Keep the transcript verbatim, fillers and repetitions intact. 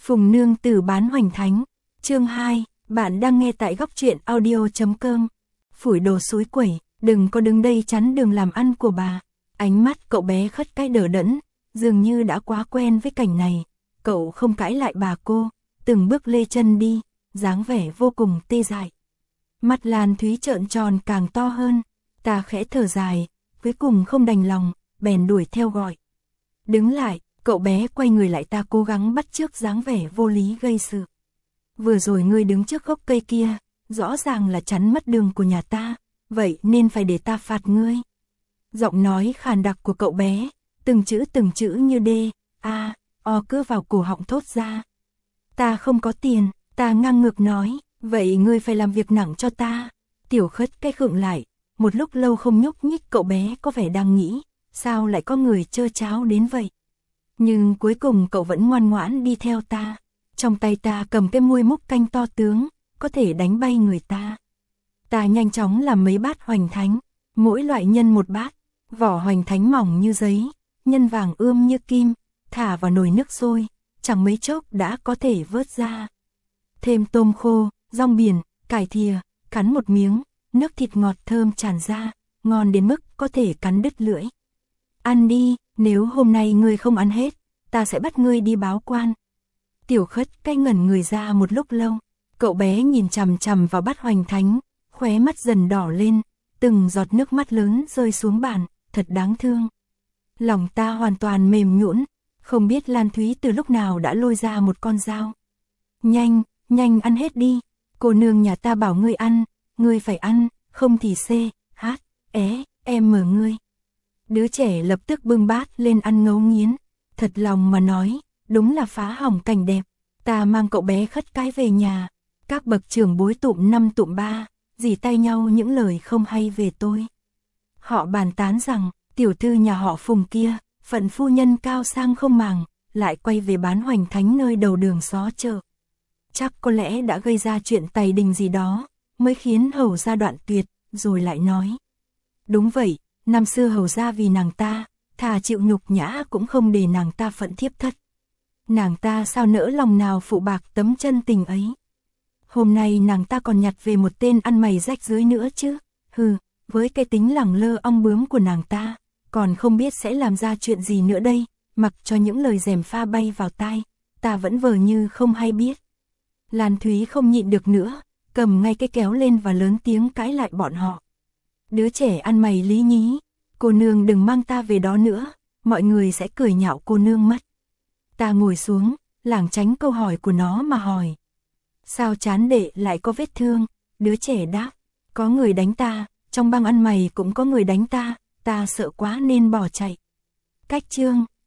Phùng Nương Tử bán hoành thánh, chương hai, bạn đang nghe tại góc truyện audio.com. Phủi đồ xối quẩy, đừng có đứng đây chắn đường làm ăn của bà. Ánh mắt cậu bé khất cái đờ đẫn, dường như đã quá quen với cảnh này. Cậu không cãi lại bà cô, từng bước lê chân đi, dáng vẻ vô cùng tê dại. Mắt Lan Thúy trợn tròn càng to hơn, ta khẽ thở dài, cuối cùng không đành lòng, bèn đuổi theo gọi. Đứng lại, cậu bé quay người lại, ta cố gắng bắt chước dáng vẻ vô lý gây sự. Vừa rồi ngươi đứng trước gốc cây kia, rõ ràng là chắn mất đường của nhà ta, vậy nên phải để ta phạt ngươi. Giọng nói khàn đặc của cậu bé, từng chữ từng chữ như đê, a, o cứ vào cổ họng thốt ra. Ta không có tiền, ta ngang ngược nói, vậy ngươi phải làm việc nặng cho ta. Tiểu Khất cái khựng lại, một lúc lâu không nhúc nhích, cậu bé có vẻ đang nghĩ, sao lại có người trơ tráo đến vậy. Nhưng cuối cùng cậu vẫn ngoan ngoãn đi theo ta. Trong tay ta cầm cái muôi múc canh to tướng, có thể đánh bay người ta. Ta nhanh chóng làm mấy bát hoành thánh, mỗi loại nhân một bát, vỏ hoành thánh mỏng như giấy, nhân vàng ươm như kim, thả vào nồi nước sôi, chẳng mấy chốc đã có thể vớt ra. Thêm tôm khô, rong biển, cải thìa, cắn một miếng, nước thịt ngọt thơm tràn ra, ngon đến mức có thể cắn đứt lưỡi. Ăn đi, nếu hôm nay ngươi không ăn hết, ta sẽ bắt ngươi đi báo quan. Tiểu Khất cái ngẩn người ra một lúc lâu, cậu bé nhìn chằm chằm vào bát hoành thánh, khóe mắt dần đỏ lên, từng giọt nước mắt lớn rơi xuống bàn, thật đáng thương. Lòng ta hoàn toàn mềm nhũn, không biết Lan Thúy từ lúc nào đã lôi ra một con dao. Nhanh, nhanh ăn hết đi, cô nương nhà ta bảo ngươi ăn, ngươi phải ăn, không thì c, h, é, em mở ngươi. Đứa trẻ lập tức bưng bát lên ăn ngấu nghiến, thật lòng mà nói, đúng là phá hỏng cảnh đẹp. Ta mang cậu bé Khất cái về nhà, các bậc trưởng bối tụm năm tụm ba, dì tay nhau những lời không hay về tôi. Họ bàn tán rằng, tiểu thư nhà họ Phùng kia, phận phu nhân cao sang không màng, lại quay về bán hoành thánh nơi đầu đường xó chợ. Chắc có lẽ đã gây ra chuyện tày đình gì đó, mới khiến hầu gia đoạn tuyệt, rồi lại nói. Đúng vậy, năm xưa hầu gia vì nàng ta, thà chịu nhục nhã cũng không để nàng ta phận thiếp thất. Nàng ta sao nỡ lòng nào phụ bạc tấm chân tình ấy. Hôm nay nàng ta còn nhặt về một tên ăn mày rách rưới nữa chứ. Hừ, với cái tính lẳng lơ ong bướm của nàng ta, còn không biết sẽ làm ra chuyện gì nữa đây. Mặc cho những lời gièm pha bay vào tai, ta vẫn vờ như không hay biết. Lan Thúy không nhịn được nữa, cầm ngay cái kéo lên và lớn tiếng cãi lại bọn họ. Đứa trẻ ăn mày lý nhí, cô nương đừng mang ta về đó nữa, mọi người sẽ cười nhạo cô nương mất. Ta ngồi xuống, lảng tránh câu hỏi của nó mà hỏi. Sao trán đệ lại có vết thương? Đứa trẻ đáp, có người đánh ta, trong băng ăn mày cũng có người đánh ta, ta sợ quá nên bỏ chạy. Cách chương,